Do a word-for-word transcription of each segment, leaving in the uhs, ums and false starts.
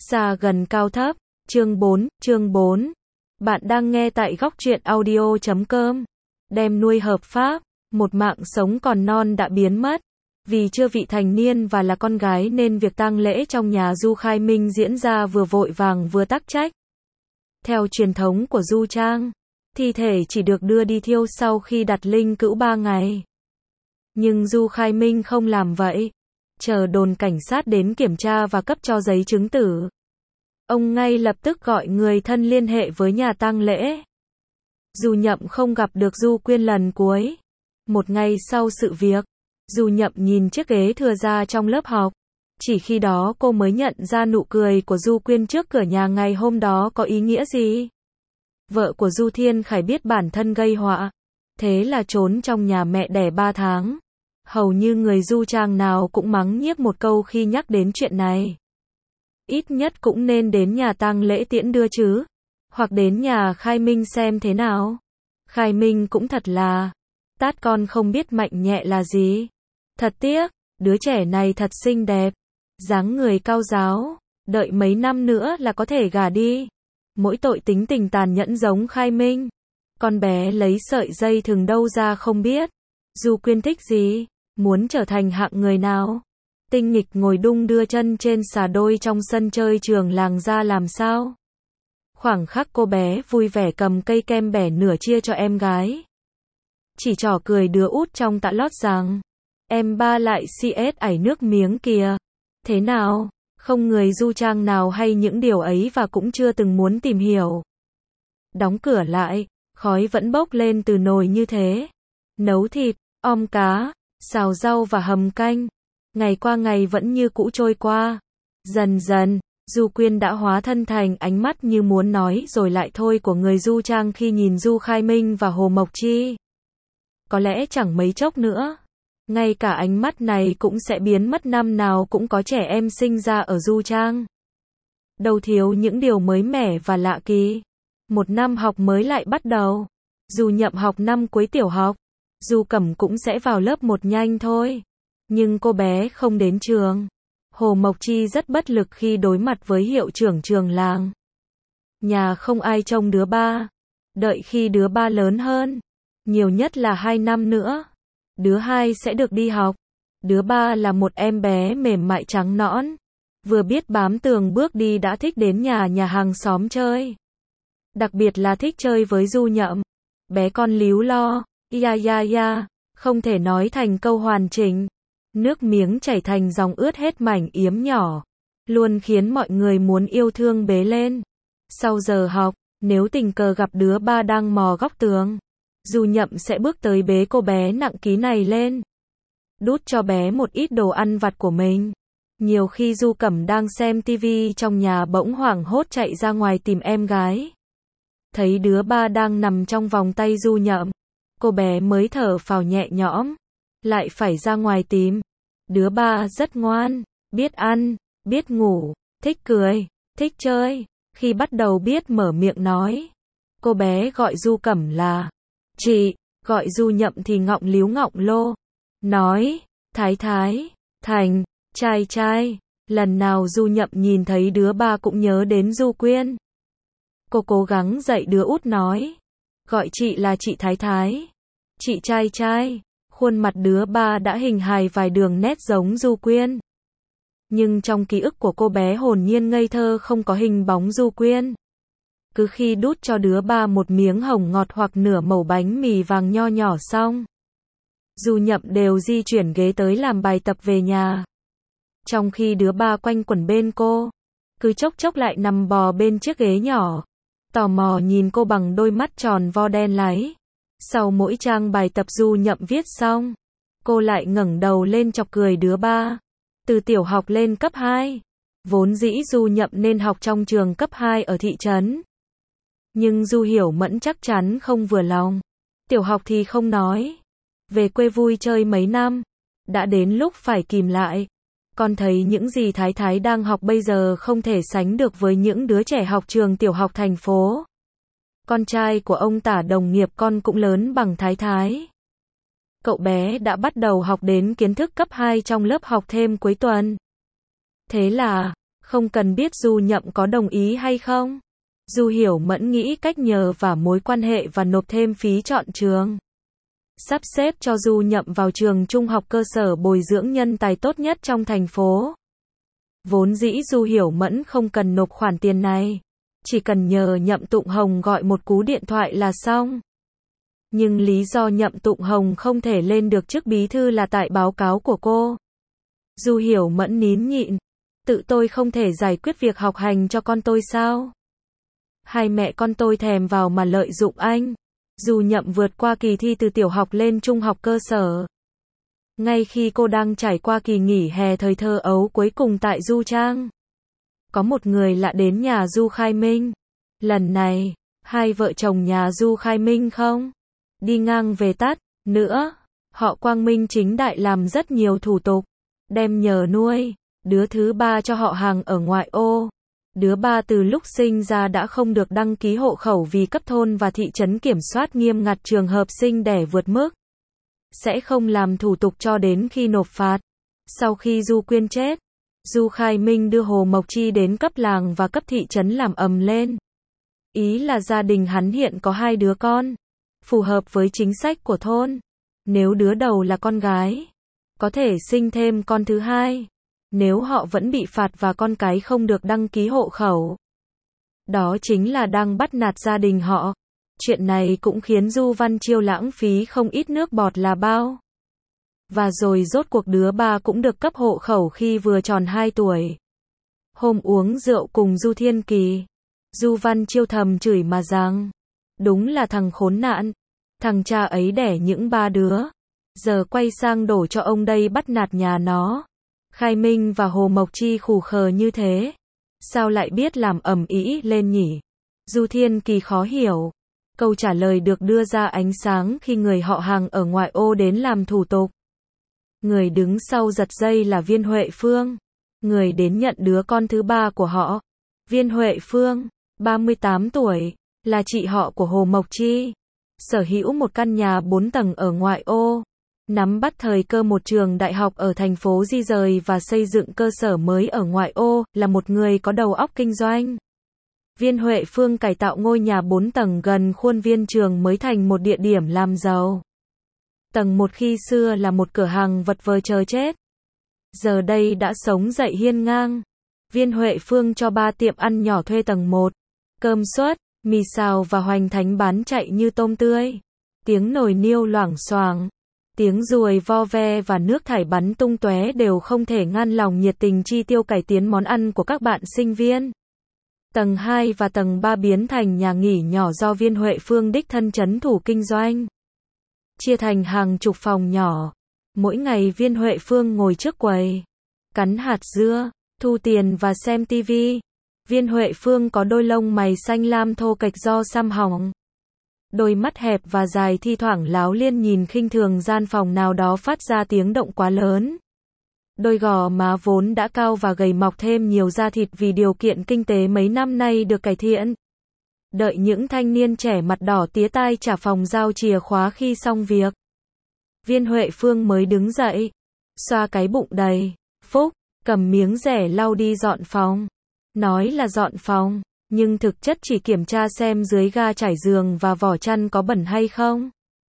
Xa gần cao thấp, chương bốn, chương bốn. Bạn đang nghe tại góc truyện audio chấm com. Đem nuôi hợp pháp, một mạng sống còn non đã biến mất. Vì chưa vị thành niên và là con gái nên việc tang lễ trong nhà Du Khai Minh diễn ra vừa vội vàng vừa tắc trách. Theo truyền thống của Du Trang, thi thể chỉ được đưa đi thiêu sau khi đặt linh cữu ba ngày. Nhưng Du Khai Minh không làm vậy. Chờ đồn cảnh sát đến kiểm tra và cấp cho giấy chứng tử. Ông ngay lập tức gọi người thân liên hệ với nhà tang lễ. Du Nhậm không gặp được Du Quyên lần cuối. Một ngày sau sự việc, Du Nhậm nhìn chiếc ghế thừa ra trong lớp học. Chỉ khi đó cô mới nhận ra nụ cười của Du Quyên trước cửa nhà ngày hôm đó có ý nghĩa gì. Vợ của Du Thiên Khải biết bản thân gây họa. Thế là trốn trong nhà mẹ đẻ ba tháng. Hầu như người Du Trang nào cũng mắng nhiếc một câu khi nhắc đến chuyện này. Ít nhất cũng nên đến nhà tang lễ tiễn đưa chứ. Hoặc đến nhà Khai Minh xem thế nào. Khai Minh cũng thật là tát con không biết mạnh nhẹ là gì. Thật tiếc, đứa trẻ này thật xinh đẹp. Dáng người cao ráo. Đợi mấy năm nữa là có thể gả đi. Mỗi tội tính tình tàn nhẫn giống Khai Minh. Con bé lấy sợi dây thừng đâu ra không biết. Du Quyên thích gì? Muốn trở thành hạng người nào? Tinh nghịch ngồi đung đưa chân trên xà đôi trong sân chơi trường làng ra làm sao? Khoảng khắc cô bé vui vẻ cầm cây kem bẻ nửa chia cho em gái. Chỉ trỏ cười đứa út trong tạ lót rằng, em ba lại xê ét ảy nước miếng kìa. Thế nào? Không người Du Trang nào hay những điều ấy và cũng chưa từng muốn tìm hiểu. Đóng cửa lại, khói vẫn bốc lên từ nồi như thế. Nấu thịt, om cá, xào rau và hầm canh. Ngày qua ngày vẫn như cũ trôi qua. Dần dần, Du Quyên đã hóa thân thành ánh mắt như muốn nói rồi lại thôi của người Du Trang khi nhìn Du Khai Minh và Hồ Mộc Chi. Có lẽ chẳng mấy chốc nữa, ngay cả ánh mắt này cũng sẽ biến mất, năm nào cũng có trẻ em sinh ra ở Du Trang. Đâu thiếu những điều mới mẻ và lạ kỳ. Một năm học mới lại bắt đầu. Du Nhậm học năm cuối tiểu học. Du Cẩm cũng sẽ vào lớp một nhanh thôi. Nhưng cô bé không đến trường. Hồ Mộc Chi rất bất lực khi đối mặt với hiệu trưởng trường làng. Nhà không ai trông đứa ba. Đợi khi đứa ba lớn hơn, nhiều nhất là hai năm nữa, đứa hai sẽ được đi học. Đứa ba là một em bé mềm mại trắng nõn. Vừa biết bám tường bước đi đã thích đến nhà nhà hàng xóm chơi. Đặc biệt là thích chơi với Du Nhậm. Bé con líu lo, ya ya ya, không thể nói thành câu hoàn chỉnh. Nước miếng chảy thành dòng ướt hết mảnh yếm nhỏ. Luôn khiến mọi người muốn yêu thương bế lên. Sau giờ học, nếu tình cờ gặp đứa ba đang mò góc tường, Du Nhậm sẽ bước tới bế cô bé nặng ký này lên. Đút cho bé một ít đồ ăn vặt của mình. Nhiều khi Du Cẩm đang xem tivi trong nhà bỗng hoảng hốt chạy ra ngoài tìm em gái. Thấy đứa ba đang nằm trong vòng tay Du Nhậm, cô bé mới thở phào nhẹ nhõm. Lại phải ra ngoài tìm. Đứa ba rất ngoan, biết ăn, biết ngủ, thích cười, thích chơi. Khi bắt đầu biết mở miệng nói, cô bé gọi Du Cẩm là chị, gọi Du Nhậm thì ngọng líu ngọng lô. Nói, thái thái, thành, trai trai. Lần nào Du Nhậm nhìn thấy đứa ba cũng nhớ đến Du Quyên. Cô cố gắng dạy đứa út nói, gọi chị là chị thái thái, chị trai trai. Khuôn mặt đứa ba đã hình hài vài đường nét giống Du Quyên. Nhưng trong ký ức của cô bé hồn nhiên ngây thơ không có hình bóng Du Quyên. Cứ khi đút cho đứa ba một miếng hồng ngọt hoặc nửa mẩu bánh mì vàng nho nhỏ xong, Du Nhậm đều di chuyển ghế tới làm bài tập về nhà. Trong khi đứa ba quanh quẩn bên cô, cứ chốc chốc lại nằm bò bên chiếc ghế nhỏ, tò mò nhìn cô bằng đôi mắt tròn vo đen láy. Sau mỗi trang bài tập Du Nhậm viết xong, cô lại ngẩng đầu lên chọc cười đứa ba. Từ tiểu học lên cấp hai, vốn dĩ Du Nhậm nên học trong trường cấp hai ở thị trấn. Nhưng Du Hiểu Mẫn chắc chắn không vừa lòng. Tiểu học thì không nói. Về quê vui chơi mấy năm, đã đến lúc phải kìm lại. Con thấy những gì Thái Thái đang học bây giờ không thể sánh được với những đứa trẻ học trường tiểu học thành phố. Con trai của ông Tả đồng nghiệp con cũng lớn bằng Thái Thái. Cậu bé đã bắt đầu học đến kiến thức cấp hai trong lớp học thêm cuối tuần. Thế là, Không cần biết Du Nhậm có đồng ý hay không. Du Hiểu Mẫn nghĩ cách nhờ vả mối quan hệ và nộp thêm phí chọn trường. Sắp xếp cho Du Nhậm vào trường trung học cơ sở bồi dưỡng nhân tài tốt nhất trong thành phố. Vốn dĩ Du Hiểu Mẫn không cần nộp khoản tiền này. Chỉ cần nhờ Nhậm Tụng Hồng gọi một cú điện thoại là xong. Nhưng lý do Nhậm Tụng Hồng không thể lên được chức bí thư là tại báo cáo của cô. Du Hiểu Mẫn nín nhịn. Tự tôi không thể giải quyết việc học hành cho con tôi sao? Hai mẹ con tôi thèm vào mà lợi dụng anh. Du Nhậm vượt qua kỳ thi từ tiểu học lên trung học cơ sở. Ngay khi cô đang trải qua kỳ nghỉ hè thời thơ ấu cuối cùng tại Du Trang. Có một người lạ đến nhà Du Khai Minh. Lần này, hai vợ chồng nhà Du Khai Minh không đi ngang về tắt nữa. Họ quang minh chính đại làm rất nhiều thủ tục. Đem nhờ nuôi đứa thứ ba cho họ hàng ở ngoại ô. Đứa ba từ lúc sinh ra đã không được đăng ký hộ khẩu vì cấp thôn và thị trấn kiểm soát nghiêm ngặt trường hợp sinh đẻ vượt mức. Sẽ không làm thủ tục cho đến khi nộp phạt. Sau khi Du Quyên chết, Du Khai Minh đưa Hồ Mộc Chi đến cấp làng và cấp thị trấn làm ầm lên. Ý là gia đình hắn hiện có hai đứa con. Phù hợp với chính sách của thôn. Nếu đứa đầu là con gái, có thể sinh thêm con thứ hai. Nếu họ vẫn bị phạt và con cái không được đăng ký hộ khẩu. Đó chính là đang bắt nạt gia đình họ. Chuyện này cũng khiến Du Văn Chiêu lãng phí không ít nước bọt là bao. Và rồi rốt cuộc đứa ba cũng được cấp hộ khẩu khi vừa tròn hai tuổi. Hôm uống rượu cùng Du Thiên Kỳ, Du Văn Chiêu thầm chửi mà rằng, đúng là thằng khốn nạn. Thằng cha ấy đẻ những ba đứa. Giờ quay sang đổ cho ông đây bắt nạt nhà nó. Khai Minh và Hồ Mộc Chi khù khờ như thế. Sao lại biết làm ầm ĩ lên nhỉ? Du Thiên Kỳ khó hiểu. Câu trả lời được đưa ra ánh sáng khi người họ hàng ở ngoại ô đến làm thủ tục. Người đứng sau giật dây là Viên Huệ Phương. Người đến nhận đứa con thứ ba của họ. Viên Huệ Phương, ba mươi tám tuổi, là chị họ của Hồ Mộc Chi. Sở hữu một căn nhà bốn tầng ở ngoại ô. Nắm bắt thời cơ một trường đại học ở thành phố di rời và xây dựng cơ sở mới ở ngoại ô, là một người có đầu óc kinh doanh. Viên Huệ Phương cải tạo ngôi nhà bốn tầng gần khuôn viên trường mới thành một địa điểm làm giàu. Tầng một khi xưa là một cửa hàng vật vờ chờ chết. Giờ đây đã sống dậy hiên ngang. Viên Huệ Phương cho ba tiệm ăn nhỏ thuê tầng một. Cơm suất, mì xào và hoành thánh bán chạy như tôm tươi. Tiếng nồi niêu loảng xoảng. Tiếng ruồi vo ve và nước thải bắn tung tóe đều không thể ngăn lòng nhiệt tình chi tiêu cải tiến món ăn của các bạn sinh viên. Tầng hai và tầng ba biến thành nhà nghỉ nhỏ do Viên Huệ Phương đích thân trấn thủ kinh doanh. Chia thành hàng chục phòng nhỏ. Mỗi ngày Viên Huệ Phương ngồi trước quầy, cắn hạt dưa, thu tiền và xem tivi. Viên Huệ Phương có đôi lông mày xanh lam thô kệch do xăm hỏng. Đôi mắt hẹp và dài thi thoảng láo liên nhìn khinh thường gian phòng nào đó phát ra tiếng động quá lớn. Đôi gò má vốn đã cao và gầy mọc thêm nhiều da thịt vì điều kiện kinh tế mấy năm nay được cải thiện. Đợi những thanh niên trẻ mặt đỏ tía tai trả phòng giao chìa khóa khi xong việc. Viên Huệ Phương mới đứng dậy, xoa cái bụng đầy, phúc, cầm miếng rẻ lau đi dọn phòng. Nói là dọn phòng, nhưng thực chất chỉ kiểm tra xem dưới ga trải giường và vỏ chăn có bẩn hay không.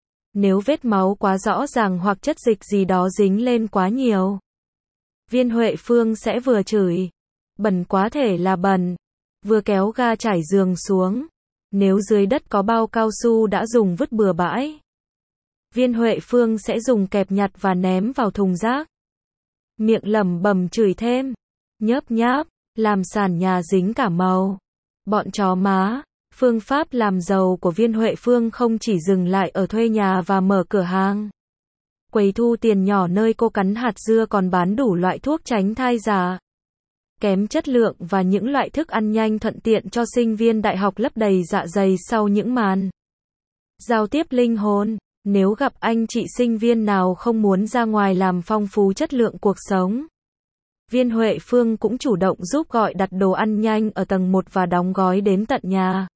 Nếu vết máu quá rõ ràng hoặc chất dịch gì đó dính lên quá nhiều, Viên Huệ Phương sẽ vừa chửi, bẩn quá thể là bẩn, vừa kéo ga trải giường xuống. Nếu dưới đất có bao cao su đã dùng vứt bừa bãi, Viên Huệ Phương sẽ dùng kẹp nhặt và ném vào thùng rác. Miệng lẩm bẩm chửi thêm, nhớp nháp, làm sàn nhà dính cả màu. Bọn chó má. Phương pháp làm giàu của Viên Huệ Phương không chỉ dừng lại ở thuê nhà và mở cửa hàng. Quầy thu tiền nhỏ nơi cô cắn hạt dưa còn bán đủ loại thuốc tránh thai giả, kém chất lượng và những loại thức ăn nhanh thuận tiện cho sinh viên đại học lấp đầy dạ dày sau những màn giao tiếp linh hồn. Nếu gặp anh chị sinh viên nào không muốn ra ngoài làm phong phú chất lượng cuộc sống, Viên Huệ Phương cũng chủ động giúp gọi đặt đồ ăn nhanh ở tầng một và đóng gói đến tận nhà.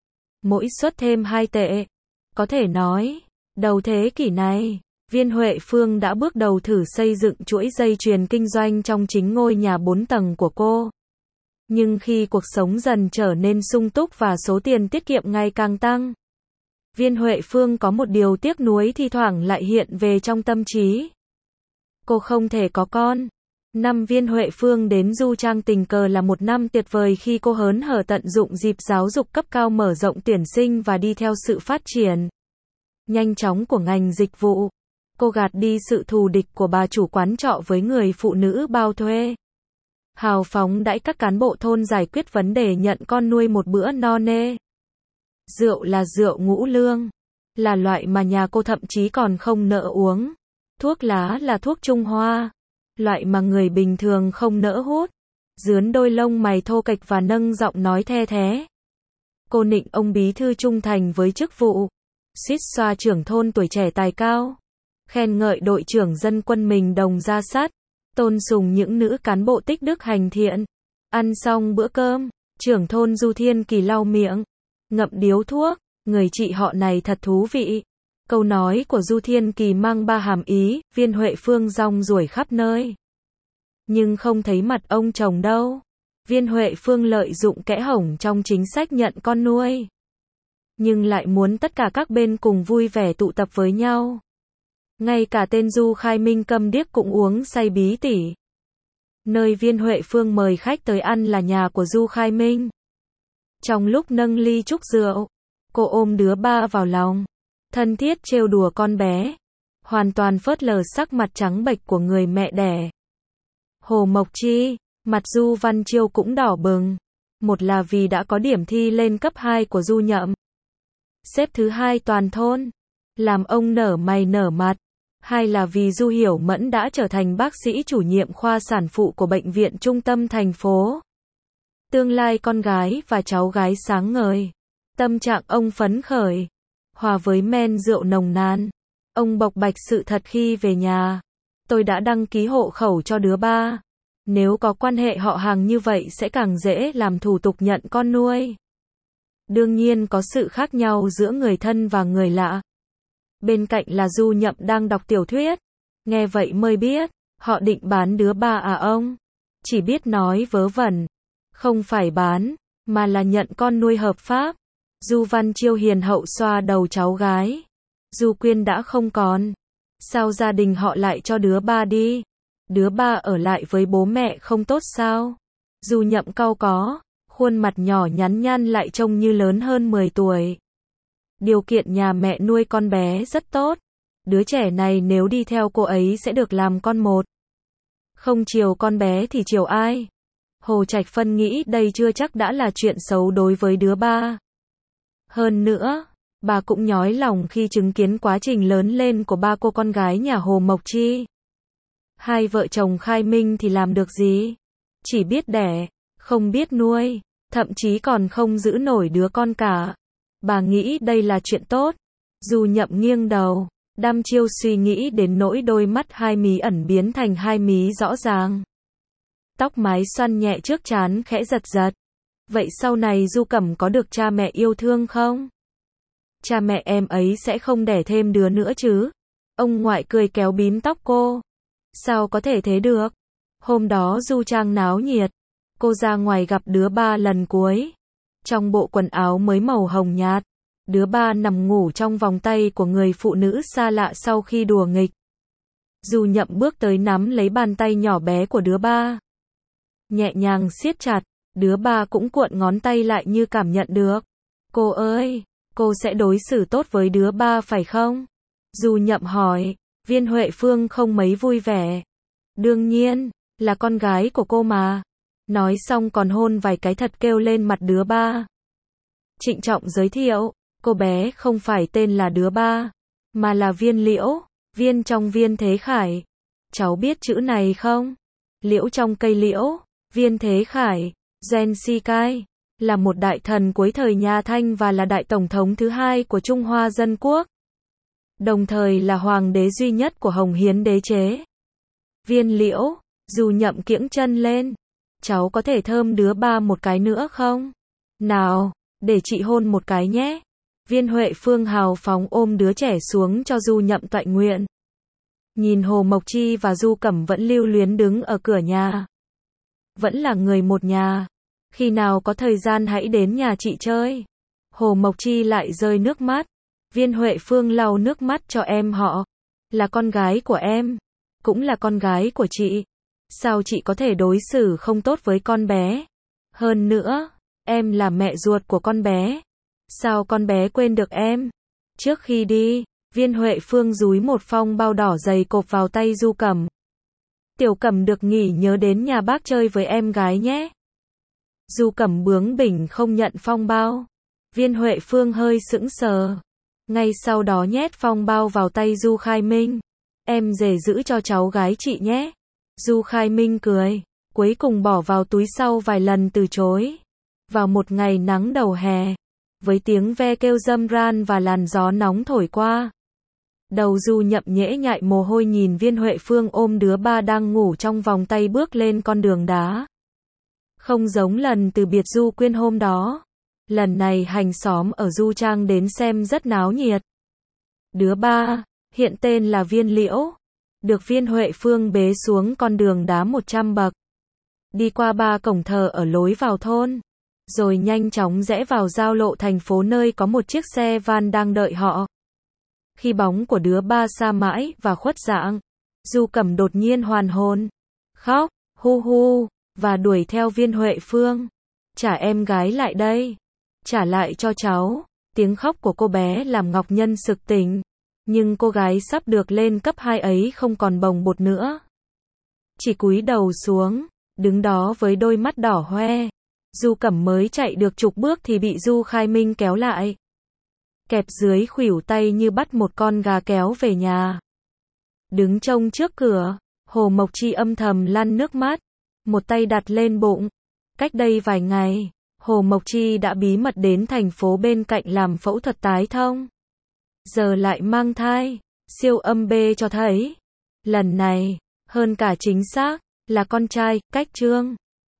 Mỗi suất thêm hai tệ. Có thể nói, đầu thế kỷ này, Viên Huệ Phương đã bước đầu thử xây dựng chuỗi dây chuyền kinh doanh trong chính ngôi nhà bốn tầng của cô. Nhưng khi cuộc sống dần trở nên sung túc và số tiền tiết kiệm ngày càng tăng, Viên Huệ Phương có một điều tiếc nuối thi thoảng lại hiện về trong tâm trí. Cô không thể có con. Năm Viên Huệ Phương đến Du Trang tình cờ là một năm tuyệt vời khi cô hớn hở tận dụng dịp giáo dục cấp cao mở rộng tuyển sinh và đi theo sự phát triển nhanh chóng của ngành dịch vụ. Cô gạt đi sự thù địch của bà chủ quán trọ với người phụ nữ bao thuê. Hào phóng đãi các cán bộ thôn giải quyết vấn đề nhận con nuôi một bữa no nê. Rượu là rượu ngũ lương, là loại mà nhà cô thậm chí còn không nỡ uống. Thuốc lá là thuốc Trung Hoa, loại mà người bình thường không nỡ hút. Dướn đôi lông mày thô kệch và nâng giọng nói the thé. Cô nịnh ông bí thư trung thành với chức vụ. Suýt xoa trưởng thôn tuổi trẻ tài cao. Khen ngợi đội trưởng dân quân mình đồng ra sát. Tôn sùng những nữ cán bộ tích đức hành thiện. Ăn xong bữa cơm, trưởng thôn Du Thiên Kỳ lau miệng, ngậm điếu thuốc. Người chị họ này thật thú vị. Câu nói của Du Thiên Kỳ mang ba hàm ý. Viên Huệ Phương rong ruổi khắp nơi, nhưng không thấy mặt ông chồng đâu. Viên Huệ Phương lợi dụng kẽ hổng trong chính sách nhận con nuôi, nhưng lại muốn tất cả các bên cùng vui vẻ tụ tập với nhau. Ngay cả tên Du Khai Minh câm điếc cũng uống say bí tỉ. Nơi Viên Huệ Phương mời khách tới ăn là nhà của Du Khai Minh. Trong lúc nâng ly chúc rượu, cô ôm đứa ba vào lòng, thân thiết trêu đùa con bé, hoàn toàn phớt lờ sắc mặt trắng bệch của người mẹ đẻ. Hồ Mộc Chi, mặt Du Văn Chiêu cũng đỏ bừng. Một là vì đã có điểm thi lên cấp hai của Du Nhậm, xếp thứ hai toàn thôn, làm ông nở mày nở mặt. Hai là vì Du Hiểu Mẫn đã trở thành bác sĩ chủ nhiệm khoa sản phụ của bệnh viện trung tâm thành phố. Tương lai con gái và cháu gái sáng ngời. Tâm trạng ông phấn khởi, hòa với men rượu nồng nàn. Ông bộc bạch sự thật khi về nhà. Tôi đã đăng ký hộ khẩu cho đứa ba. Nếu có quan hệ họ hàng như vậy sẽ càng dễ làm thủ tục nhận con nuôi. Đương nhiên có sự khác nhau giữa người thân và người lạ. Bên cạnh là Du Nhậm đang đọc tiểu thuyết. Nghe vậy mới biết, họ định bán đứa ba à ông? Chỉ biết nói vớ vẩn. Không phải bán, mà là nhận con nuôi hợp pháp. Du Văn Chiêu hiền hậu xoa đầu cháu gái. Du Quyên đã không còn. Sao gia đình họ lại cho đứa ba đi? Đứa ba ở lại với bố mẹ không tốt sao? Du Nhậm cau có, khuôn mặt nhỏ nhắn nhăn lại trông như lớn hơn mười tuổi. Điều kiện nhà mẹ nuôi con bé rất tốt. Đứa trẻ này nếu đi theo cô ấy sẽ được làm con một. Không chiều con bé thì chiều ai? Hồ Trạch Phân nghĩ đây chưa chắc đã là chuyện xấu đối với đứa ba. Hơn nữa, bà cũng nhói lòng khi chứng kiến quá trình lớn lên của ba cô con gái nhà Hồ Mộc Chi. Hai vợ chồng Khai Minh thì làm được gì? Chỉ biết đẻ, không biết nuôi, thậm chí còn không giữ nổi đứa con cả. Bà nghĩ đây là chuyện tốt. Du Nhậm nghiêng đầu, đăm chiêu suy nghĩ đến nỗi đôi mắt hai mí ẩn biến thành hai mí rõ ràng. Tóc mái xoăn nhẹ trước trán khẽ giật giật. Vậy sau này Du Cẩm có được cha mẹ yêu thương không? Cha mẹ em ấy sẽ không đẻ thêm đứa nữa chứ? Ông ngoại cười kéo bím tóc cô. Sao có thể thế được? Hôm đó Du Trang náo nhiệt. Cô ra ngoài gặp đứa ba lần cuối. Trong bộ quần áo mới màu hồng nhạt. Đứa ba nằm ngủ trong vòng tay của người phụ nữ xa lạ sau khi đùa nghịch. Du Nhậm bước tới nắm lấy bàn tay nhỏ bé của đứa ba. Nhẹ nhàng siết chặt. Đứa ba cũng cuộn ngón tay lại như cảm nhận được. Cô ơi, cô sẽ đối xử tốt với đứa ba phải không? Du Nhậm hỏi. Viên Huệ Phương không mấy vui vẻ. Đương nhiên, là con gái của cô mà. Nói xong còn hôn vài cái thật kêu lên mặt đứa ba. Trịnh trọng giới thiệu, cô bé không phải tên là đứa ba, mà là Viên Liễu, viên trong Viên Thế Khải. Cháu biết chữ này không? Liễu trong cây liễu, Viên Thế Khải, Gen Si Cai, là một đại thần cuối thời nhà Thanh và là đại tổng thống thứ hai của Trung Hoa Dân Quốc. Đồng thời là hoàng đế duy nhất của Hồng Hiến đế chế. Viên Liễu, Du Nhậm kiễng chân lên. Cháu có thể thơm đứa ba một cái nữa không? Nào, để chị hôn một cái nhé. Viên Huệ Phương hào phóng ôm đứa trẻ xuống cho Du Nhậm toại nguyện. Nhìn Hồ Mộc Chi và Du Cẩm vẫn lưu luyến đứng ở cửa nhà. Vẫn là người một nhà. Khi nào có thời gian hãy đến nhà chị chơi. Hồ Mộc Chi lại rơi nước mắt. Viên Huệ Phương lau nước mắt cho em họ. Là con gái của em. Cũng là con gái của chị. Sao chị có thể đối xử không tốt với con bé? Hơn nữa, em là mẹ ruột của con bé. Sao con bé quên được em? Trước khi đi, Viên Huệ Phương dúi một phong bao đỏ dày cộp vào tay Du Cẩm. Tiểu Cẩm được nghỉ nhớ đến nhà bác chơi với em gái nhé. Du Cẩm bướng bỉnh không nhận phong bao. Viên Huệ Phương hơi sững sờ. Ngay sau đó nhét phong bao vào tay Du Khai Minh. Em dè giữ cho cháu gái chị nhé. Du Khai Minh cười, cuối cùng bỏ vào túi sau vài lần từ chối. Vào một ngày nắng đầu hè, với tiếng ve kêu râm ran và làn gió nóng thổi qua. Đầu Du nhậm nhễ nhại mồ hôi nhìn Viên Huệ Phương ôm đứa ba đang ngủ trong vòng tay bước lên con đường đá. Không giống lần từ biệt Du Quyên hôm đó. Lần này hàng xóm ở Du Trang đến xem rất náo nhiệt. Đứa ba, hiện tên là Viên Liễu, được Viên Huệ Phương bế xuống con đường đá một trăm bậc. Đi qua ba cổng thờ ở lối vào thôn. Rồi nhanh chóng rẽ vào giao lộ thành phố nơi có một chiếc xe van đang đợi họ. Khi bóng của đứa ba xa mãi và khuất dạng, Du Cẩm đột nhiên hoàn hồn. Khóc, hu hu, và đuổi theo Viên Huệ Phương. Trả em gái lại đây. Trả lại cho cháu. Tiếng khóc của cô bé làm Ngọc Nhân sực tỉnh. Nhưng cô gái sắp được lên cấp hai ấy không còn bồng bột nữa. Chỉ cúi đầu xuống, đứng đó với đôi mắt đỏ hoe. Du Cẩm mới chạy được chục bước thì bị Du Khai Minh kéo lại. Kẹp dưới khuỷu tay như bắt một con gà kéo về nhà. Đứng trông trước cửa, Hồ Mộc Chi âm thầm lăn nước mắt. Một tay đặt lên bụng. Cách đây vài ngày, Hồ Mộc Chi đã bí mật đến thành phố bên cạnh làm phẫu thuật tái thông. Giờ lại mang thai, siêu âm B cho thấy. Lần này, hơn cả chính xác, là con trai, cách Trương.